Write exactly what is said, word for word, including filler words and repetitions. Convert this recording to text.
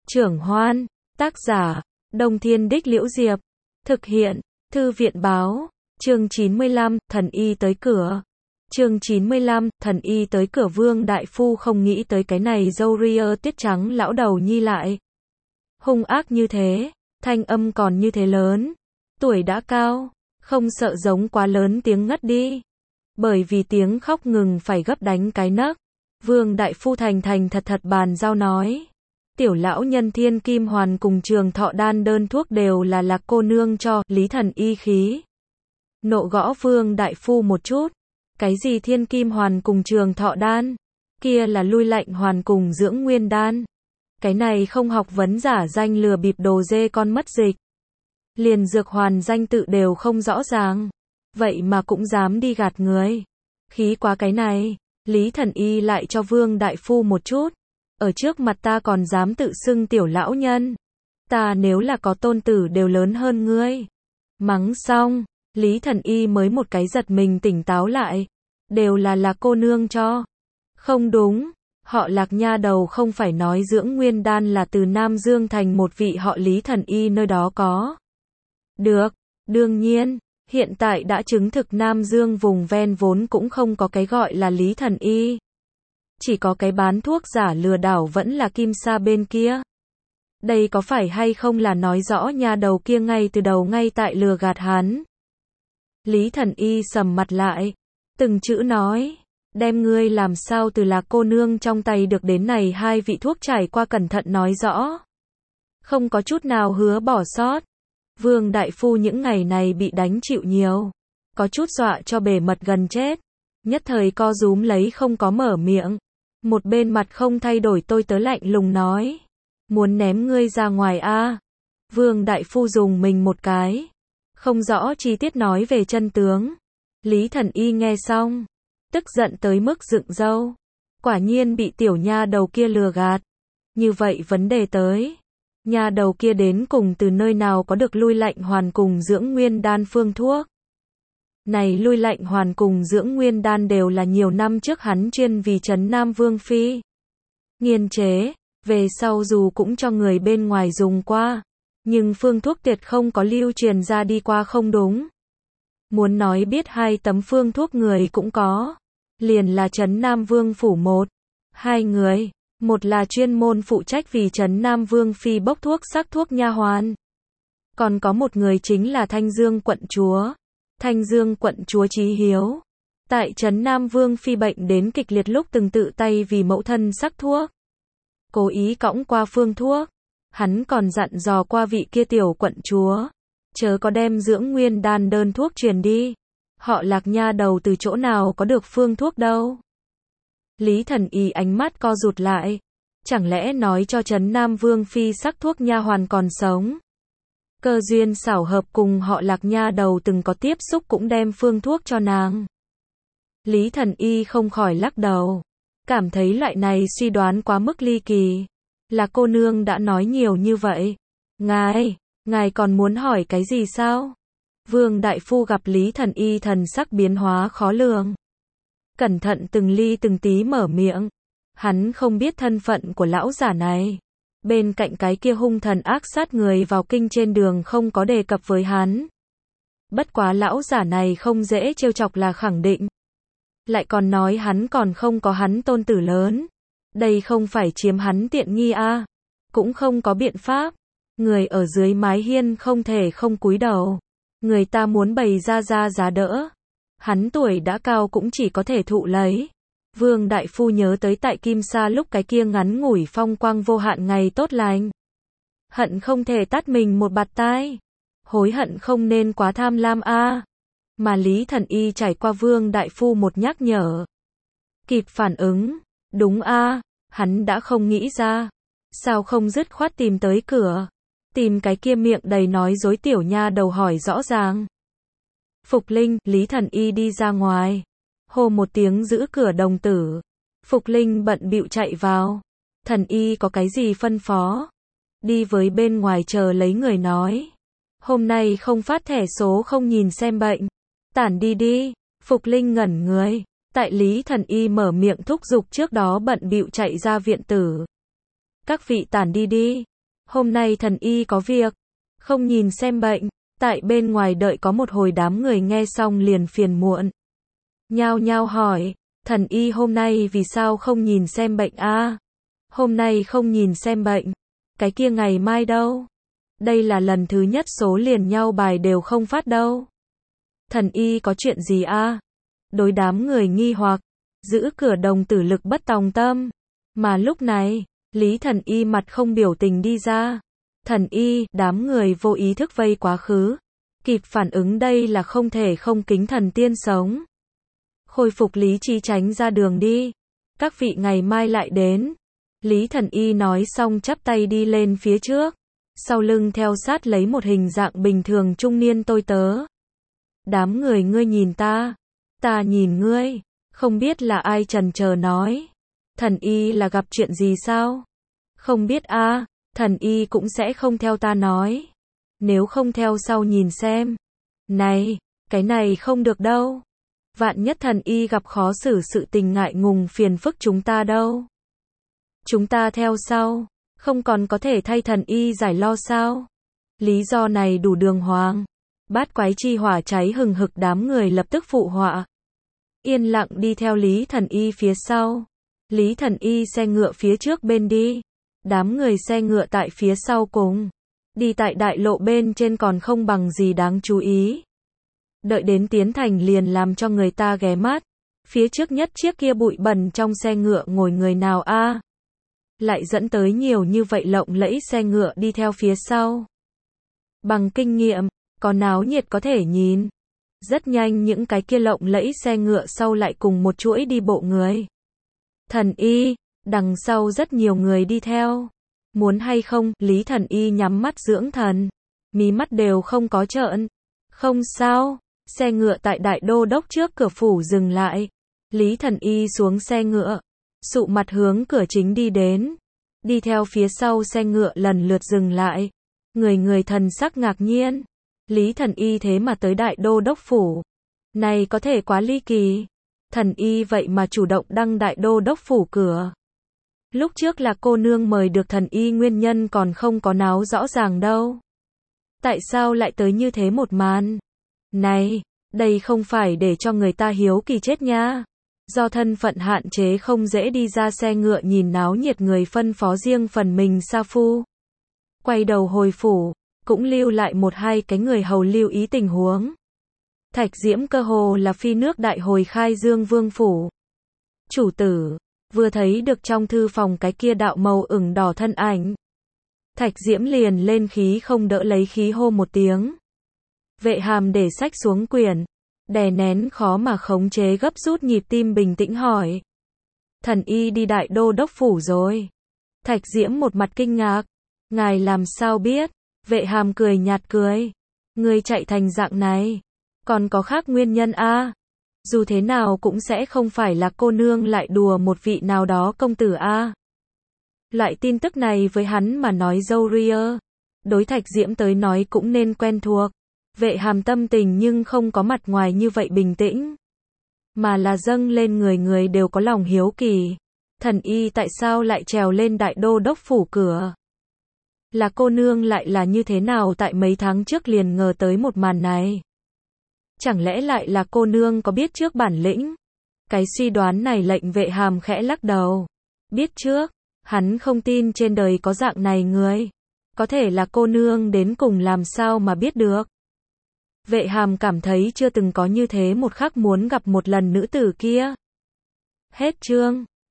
Trưởng Hoan, tác giả, Đông Thiên Đích Liễu Diệp, thực hiện, Thư viện báo, chương chín mươi lăm, thần y tới cửa. Chương chín mươi lăm, thần y tới cửa. Vương đại phu không nghĩ tới cái này râu ria tiết trắng lão đầu nhi lại hung ác như thế, thanh âm còn như thế lớn, tuổi đã cao, không sợ giống quá lớn tiếng ngất đi. Bởi vì tiếng khóc ngừng phải gấp đánh cái nấc. Vương đại phu thành thành thật thật bàn giao nói, tiểu lão nhân thiên kim hoàn cùng trường thọ đan đơn thuốc đều là Lạc cô nương cho. Lý thần y khí nộ gõ vương đại phu một chút. Cái gì thiên kim hoàn cùng trường thọ đan? Kia là lui lạnh hoàn cùng dưỡng nguyên đan. Cái này không học vấn giả danh lừa bịp đồ dê con mất dịch. Liền dược hoàn danh tự đều không rõ ràng. Vậy mà cũng dám đi gạt người. Khí quá cái này. Lý thần y lại cho vương đại phu một chút. Ở trước mặt ta còn dám tự xưng tiểu lão nhân. Ta nếu là có tôn tử đều lớn hơn ngươi. Mắng xong, Lý thần y mới một cái giật mình tỉnh táo lại. Đều là Lạc cô nương cho. Không đúng, họ Lạc nha đầu không phải nói dưỡng nguyên đan là từ Nam Dương thành một vị họ Lý thần y nơi đó có. Được, đương nhiên, hiện tại đã chứng thực Nam Dương vùng ven vốn cũng không có cái gọi là Lý thần y. Chỉ có cái bán thuốc giả lừa đảo vẫn là Kim Sa bên kia. Đây có phải hay không là nói rõ nha đầu kia ngay từ đầu ngay tại lừa gạt hắn. Lý thần y sầm mặt lại, từng chữ nói, đem ngươi làm sao từ Lạc cô nương trong tay được đến này hai vị thuốc trải qua cẩn thận nói rõ. Không có chút nào hứa bỏ sót. Vương đại phu những ngày này bị đánh chịu nhiều. Có chút dọa cho bề mật gần chết. Nhất thời co rúm lấy không có mở miệng. Một bên mặt không thay đổi tôi tớ lạnh lùng nói. Muốn ném ngươi ra ngoài a à? Vương đại phu dùng mình một cái. Không rõ chi tiết nói về chân tướng. Lý thần y nghe xong. Tức giận tới mức dựng râu. Quả nhiên bị tiểu nha đầu kia lừa gạt. Như vậy vấn đề tới. Nha đầu kia đến cùng từ nơi nào có được lui lạnh hoàn cùng dưỡng nguyên đan phương thuốc. Này lui lạnh hoàn cùng dưỡng nguyên đan đều là nhiều năm trước hắn chuyên vì trấn Nam Vương Phi nghiên chế, về sau dù cũng cho người bên ngoài dùng qua, nhưng phương thuốc tuyệt không có lưu truyền ra đi qua không đúng. Muốn nói biết hai tấm phương thuốc người cũng có, liền là trấn Nam Vương phủ một, hai người, một là chuyên môn phụ trách vì trấn Nam Vương Phi bốc thuốc sắc thuốc nha hoàn. Còn có một người chính là Thanh Dương quận chúa. Thanh Dương quận chúa Chí Hiếu, tại trấn Nam Vương Phi bệnh đến kịch liệt lúc từng tự tay vì mẫu thân sắc thuốc. Cố ý cõng qua phương thuốc. Hắn còn dặn dò qua vị kia tiểu quận chúa. Chớ có đem dưỡng nguyên đan đơn thuốc truyền đi. Họ Lạc nha đầu từ chỗ nào có được phương thuốc đâu. Lý thần y ánh mắt co rụt lại. Chẳng lẽ nói cho trấn Nam Vương Phi sắc thuốc nha hoàn còn sống. Cơ duyên xảo hợp cùng họ Lạc nha đầu từng có tiếp xúc cũng đem phương thuốc cho nàng. Lý thần y không khỏi lắc đầu. Cảm thấy loại này suy đoán quá mức ly kỳ. Lạc cô nương đã nói nhiều như vậy. Ngài, ngài còn muốn hỏi cái gì sao? Vương đại phu gặp Lý thần y thần sắc biến hóa khó lường. Cẩn thận từng ly từng tí mở miệng. Hắn không biết thân phận của lão giả này. Bên cạnh cái kia hung thần ác sát người vào kinh trên đường không có đề cập với hắn. Bất quá lão giả này không dễ trêu chọc là khẳng định. Lại còn nói hắn còn không có hắn tôn tử lớn. Đây không phải chiếm hắn tiện nghi a à? Cũng không có biện pháp. Người ở dưới mái hiên không thể không cúi đầu. Người ta muốn bày ra ra giá đỡ. Hắn tuổi đã cao cũng chỉ có thể thụ lấy. Vương đại phu nhớ tới tại Kim Sa lúc cái kia ngắn ngủi phong quang vô hạn ngày tốt lành. Hận không thể tát mình một bạt tai. Hối hận không nên quá tham lam a à. Mà Lý thần y trải qua vương đại phu một nhắc nhở. Kịp phản ứng. Đúng a à, hắn đã không nghĩ ra. Sao không dứt khoát tìm tới cửa. Tìm cái kia miệng đầy nói dối tiểu nha đầu hỏi rõ ràng. Phục Linh, Lý thần y đi ra ngoài. Hô một tiếng giữ cửa đồng tử. Phục Linh bận bịu chạy vào. Thần y có cái gì phân phó? Đi với bên ngoài chờ lấy người nói. Hôm nay không phát thẻ số không nhìn xem bệnh. Tản đi đi. Phục Linh ngẩn người. Tại Lý thần y mở miệng thúc giục trước đó bận bịu chạy ra viện tử. Các vị tản đi đi. Hôm nay thần y có việc, không nhìn xem bệnh. Tại bên ngoài đợi có một hồi đám người nghe xong liền phiền muộn. Nhao nhao hỏi, thần y hôm nay vì sao không nhìn xem bệnh a? Hôm nay không nhìn xem bệnh, cái kia ngày mai đâu? Đây là lần thứ nhất số liền nhau bài đều không phát đâu. Thần y có chuyện gì a? Đối đám người nghi hoặc, giữ cửa đồng tử lực bất tòng tâm. Mà lúc này, Lý thần y mặt không biểu tình đi ra. Thần y, đám người vô ý thức vây quá khứ. Kịp phản ứng đây là không thể không kính thần tiên sống. Khôi phục lý trí tránh ra đường đi. Các vị ngày mai lại đến. Lý thần y nói xong chắp tay đi lên phía trước. Sau lưng theo sát lấy một hình dạng bình thường trung niên tôi tớ. Đám người ngươi nhìn ta, ta nhìn ngươi, không biết là ai chần chờ nói. Thần y là gặp chuyện gì sao? Không biết a, à, thần y cũng sẽ không theo ta nói. Nếu không theo sau nhìn xem. Này, cái này không được đâu. Vạn nhất thần y gặp khó xử sự tình ngại ngùng phiền phức chúng ta đâu. Chúng ta theo sau, không còn có thể thay thần y giải lo sao? Lý do này đủ đường hoàng. Bát quái chi hỏa cháy hừng hực đám người lập tức phụ họa. Yên lặng đi theo Lý thần y phía sau. Lý thần y xe ngựa phía trước bên đi. Đám người xe ngựa tại phía sau cùng. Đi tại đại lộ bên trên còn không bằng gì đáng chú ý. Đợi đến tiến thành liền làm cho người ta ghé mắt. Phía trước nhất chiếc kia bụi bẩn trong xe ngựa ngồi người nào a? À? Lại dẫn tới nhiều như vậy lộng lẫy xe ngựa đi theo phía sau. Bằng kinh nghiệm, có náo nhiệt có thể nhìn. Rất nhanh những cái kia lộng lẫy xe ngựa sau lại cùng một chuỗi đi bộ người. Thần y, đằng sau rất nhiều người đi theo. Muốn hay không, Lý thần y nhắm mắt dưỡng thần. Mí mắt đều không có trợn. Không sao, xe ngựa tại đại đô đốc trước cửa phủ dừng lại. Lý thần y xuống xe ngựa. Sụ mặt hướng cửa chính đi đến. Đi theo phía sau xe ngựa lần lượt dừng lại. Người người thần sắc ngạc nhiên. Lý thần y thế mà tới đại đô đốc phủ. Này có thể quá ly kỳ. Thần y vậy mà chủ động đăng đại đô đốc phủ cửa. Lúc trước là cô nương mời được thần y nguyên nhân còn không có náo rõ ràng đâu. Tại sao lại tới như thế một màn? Này, đây không phải để cho người ta hiếu kỳ chết nha. Do thân phận hạn chế không dễ đi ra xe ngựa nhìn náo nhiệt người phân phó riêng phần mình sa phu. Quay đầu hồi phủ, cũng lưu lại một hai cái người hầu lưu ý tình huống. Thạch Diễm cơ hồ là phi nước đại hồi khai Dương Vương phủ. Chủ tử, vừa thấy được trong thư phòng cái kia đạo màu ửng đỏ thân ảnh. Thạch Diễm liền lên khí không đỡ lấy khí hô một tiếng. Vệ Hàm để sách xuống quyển, đè nén khó mà khống chế gấp rút nhịp tim bình tĩnh hỏi. Thần y đi đại đô đốc phủ rồi. Thạch Diễm một mặt kinh ngạc. Ngài làm sao biết? Vệ Hàm cười nhạt cười. Ngươi chạy thành dạng này. Còn có khác nguyên nhân a? À? Dù thế nào cũng sẽ không phải là cô nương lại đùa một vị nào đó công tử a. À? Loại tin tức này với hắn mà nói dâu ria. Đối Thạch Diễm tới nói cũng nên quen thuộc. Vệ Hàm tâm tình nhưng không có mặt ngoài như vậy bình tĩnh. Mà là dâng lên người người đều có lòng hiếu kỳ. Thần y tại sao lại trèo lên đại đô đốc phủ cửa? Là cô nương lại là như thế nào tại mấy tháng trước liền ngờ tới một màn này? Chẳng lẽ lại là cô nương có biết trước bản lĩnh? Cái suy đoán này lệnh Vệ Hàm khẽ lắc đầu. Biết trước, hắn không tin trên đời có dạng này người. Có thể là cô nương đến cùng làm sao mà biết được. Vệ Hàm cảm thấy chưa từng có như thế một khắc muốn gặp một lần nữ tử kia. Hết chương.